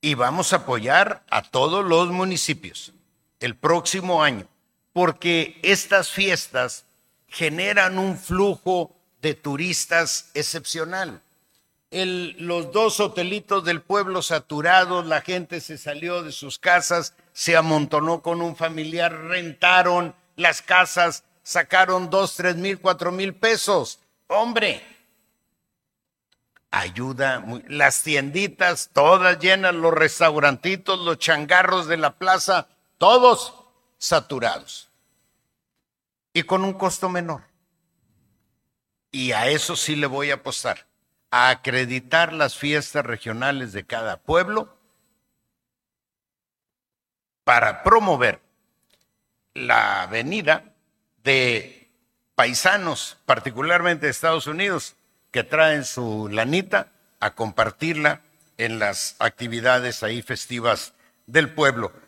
y vamos a apoyar a todos los municipios el próximo año, porque estas fiestas generan un flujo de turistas excepcional. Los 2 hotelitos del pueblo saturados, la gente se salió de sus casas, se amontonó con un familiar, rentaron las casas, sacaron 2, 3 mil, 4 mil pesos. Hombre, ayuda, las tienditas todas llenas, los restaurantitos, los changarros de la plaza, todos saturados y con un costo menor. Y a eso sí le voy a apostar, a acreditar las fiestas regionales de cada pueblo para promover la venida de paisanos, particularmente de Estados Unidos, que traen su lanita a compartirla en las actividades ahí festivas del pueblo.